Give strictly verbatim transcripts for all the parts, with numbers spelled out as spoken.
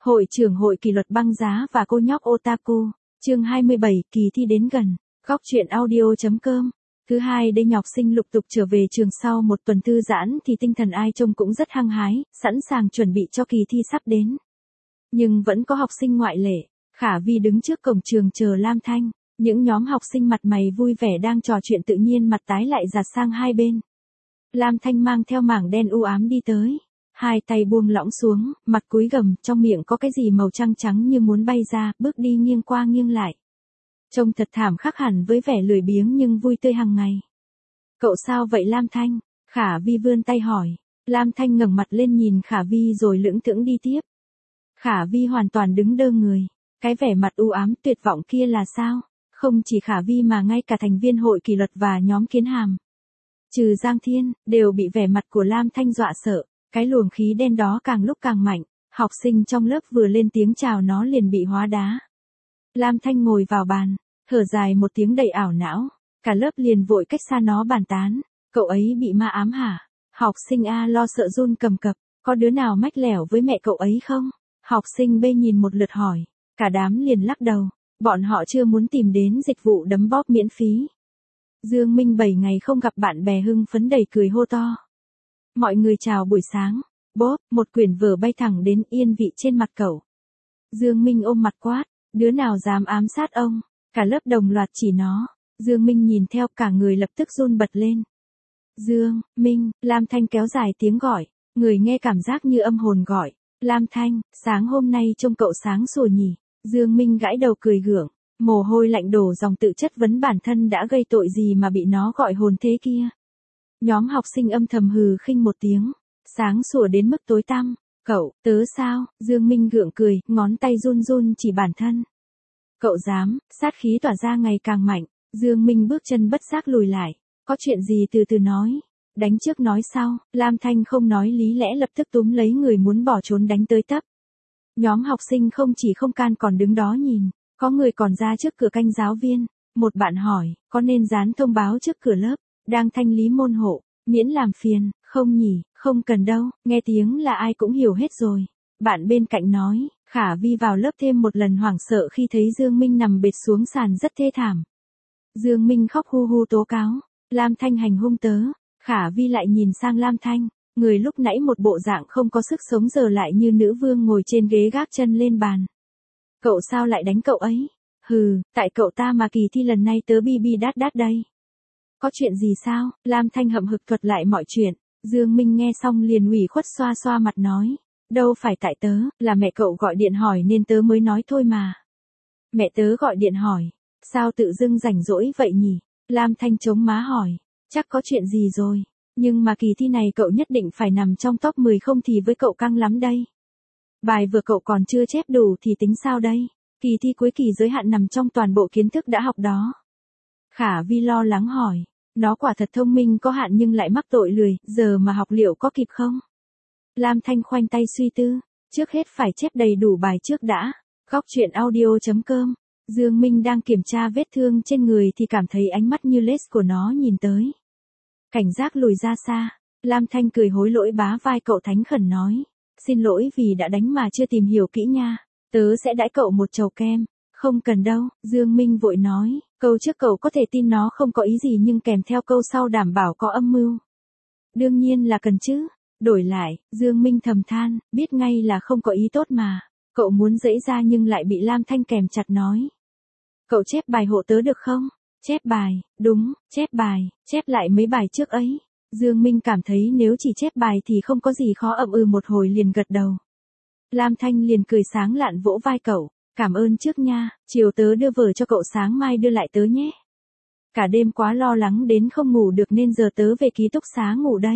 Hội trưởng hội kỷ luật băng giá và cô nhóc otaku, chương hai mươi bảy, kỳ thi đến gần, góc truyện audio.com. Thứ hai đây học sinh lục tục trở về trường sau một tuần thư giãn thì tinh thần ai trông cũng rất hăng hái, sẵn sàng chuẩn bị cho kỳ thi sắp đến. Nhưng vẫn có học sinh ngoại lệ, Khả Vi đứng trước cổng trường chờ Lam Thanh, những nhóm học sinh mặt mày vui vẻ đang trò chuyện tự nhiên mặt tái lại giạt sang hai bên. Lam Thanh mang theo mảng đen u ám đi tới, hai tay buông lỏng xuống, mặt cúi gằm, trong miệng có cái gì màu trắng trắng như muốn bay ra, bước đi nghiêng qua nghiêng lại. Trông thật thảm khác hẳn với vẻ lười biếng nhưng vui tươi hàng ngày. Cậu sao vậy Lam Thanh? Khả Vi vươn tay hỏi. Lam Thanh ngẩng mặt lên nhìn Khả Vi rồi lững thững đi tiếp. Khả Vi hoàn toàn đứng đơ người. Cái vẻ mặt u ám tuyệt vọng kia là sao? Không chỉ Khả Vi mà ngay cả thành viên hội kỷ luật và nhóm Kiến Hàm, trừ Giang Thiên, đều bị vẻ mặt của Lam Thanh dọa sợ. Cái luồng khí đen đó càng lúc càng mạnh, học sinh trong lớp vừa lên tiếng chào nó liền bị hóa đá. Lam Thanh ngồi vào bàn, thở dài một tiếng đầy ảo não, cả lớp liền vội cách xa nó bàn tán. Cậu ấy bị ma ám hả? Học sinh A lo sợ run cầm cập, có đứa nào mách lẻo với mẹ cậu ấy không? Học sinh B nhìn một lượt hỏi, cả đám liền lắc đầu, bọn họ chưa muốn tìm đến dịch vụ đấm bóp miễn phí. Dương Minh bảy ngày không gặp bạn bè hưng phấn đầy cười hô to. Mọi người chào buổi sáng, bốp, một quyển vở bay thẳng đến yên vị trên mặt cậu. Dương Minh ôm mặt quát, đứa nào dám ám sát ông? Cả lớp đồng loạt chỉ nó. Dương Minh nhìn theo cả người lập tức run bật lên. Dương, Minh, Lam Thanh kéo dài tiếng gọi, người nghe cảm giác như âm hồn gọi. Lam Thanh, sáng hôm nay trông cậu sáng sủa nhỉ? Dương Minh gãi đầu cười gượng, mồ hôi lạnh đổ dòng tự chất vấn bản thân đã gây tội gì mà bị nó gọi hồn thế kia. Nhóm học sinh âm thầm hừ khinh một tiếng, sáng sủa đến mức tối tăm. Cậu, tớ sao? Dương Minh gượng cười, ngón tay run run chỉ bản thân. Cậu dám? Sát khí tỏa ra ngày càng mạnh. Dương Minh bước chân bất giác lùi lại. Có chuyện gì từ từ nói. Đánh trước nói sau. Lam Thanh không nói lý lẽ lập tức túm lấy người muốn bỏ trốn đánh tới tấp. Nhóm học sinh không chỉ không can còn đứng đó nhìn. Có người còn ra trước cửa canh giáo viên. Một bạn hỏi, có nên dán thông báo trước cửa lớp, đang thanh lý môn hộ, miễn làm phiền, không nhỉ? Không cần đâu, nghe tiếng là ai cũng hiểu hết rồi. Bạn bên cạnh nói, Khả Vi vào lớp thêm một lần hoảng sợ khi thấy Dương Minh nằm bệt xuống sàn rất thê thảm. Dương Minh khóc hu hu tố cáo, Lam Thanh hành hung tớ. Khả Vi lại nhìn sang Lam Thanh, người lúc nãy một bộ dạng không có sức sống giờ lại như nữ vương ngồi trên ghế gác chân lên bàn. Cậu sao lại đánh cậu ấy? Hừ, tại cậu ta mà kỳ thi lần này tớ bi bi đát đát đây. Có chuyện gì sao? Lam Thanh hậm hực thuật lại mọi chuyện. Dương Minh nghe xong liền ủy khuất xoa xoa mặt nói. Đâu phải tại tớ, là mẹ cậu gọi điện hỏi nên tớ mới nói thôi mà. Mẹ tớ gọi điện hỏi, sao tự dưng rảnh rỗi vậy nhỉ? Lam Thanh chống má hỏi, chắc có chuyện gì rồi, nhưng mà kỳ thi này cậu nhất định phải nằm trong top mười không thì với cậu căng lắm đây. Bài vừa cậu còn chưa chép đủ thì tính sao đây? Kỳ thi cuối kỳ giới hạn nằm trong toàn bộ kiến thức đã học đó. Khả Vi lo lắng hỏi. Nó quả thật thông minh có hạn nhưng lại mắc tội lười, giờ mà học liệu có kịp không? Lam Thanh khoanh tay suy tư, trước hết phải chép đầy đủ bài trước đã. Góc truyện audio.com. Dương Minh đang kiểm tra vết thương trên người thì cảm thấy ánh mắt như lết của nó nhìn tới. Cảnh giác lùi ra xa, Lam Thanh cười hối lỗi bá vai cậu thánh khẩn nói. Xin lỗi vì đã đánh mà chưa tìm hiểu kỹ nha, tớ sẽ đãi cậu một chầu kem. Không cần đâu, Dương Minh vội nói, câu trước cậu có thể tin nó không có ý gì nhưng kèm theo câu sau đảm bảo có âm mưu. Đương nhiên là cần chứ. Đổi lại, Dương Minh thầm than, biết ngay là không có ý tốt mà. Cậu muốn giãy ra nhưng lại bị Lam Thanh kèm chặt nói. Cậu chép bài hộ tớ được không? Chép bài, đúng, chép bài, chép lại mấy bài trước ấy. Dương Minh cảm thấy nếu chỉ chép bài thì không có gì khó ậm ừ một hồi liền gật đầu. Lam Thanh liền cười sáng lạn vỗ vai cậu. Cảm ơn trước nha, chiều tớ đưa vở cho cậu sáng mai đưa lại tớ nhé. Cả đêm quá lo lắng đến không ngủ được nên giờ tớ về ký túc xá ngủ đây.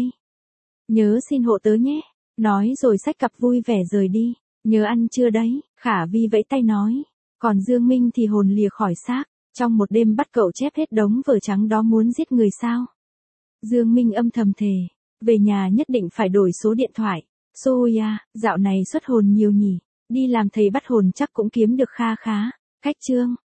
Nhớ xin hộ tớ nhé. Nói rồi xách cặp vui vẻ rời đi. Nhớ ăn trưa đấy, Khả Vi vẫy tay nói. Còn Dương Minh thì hồn lìa khỏi xác. Trong một đêm bắt cậu chép hết đống vở trắng đó muốn giết người sao? Dương Minh âm thầm thề. Về nhà nhất định phải đổi số điện thoại. Soya, dạo này xuất hồn nhiều nhỉ. Đi làm thầy bắt hồn chắc cũng kiếm được kha khá. Cách chương.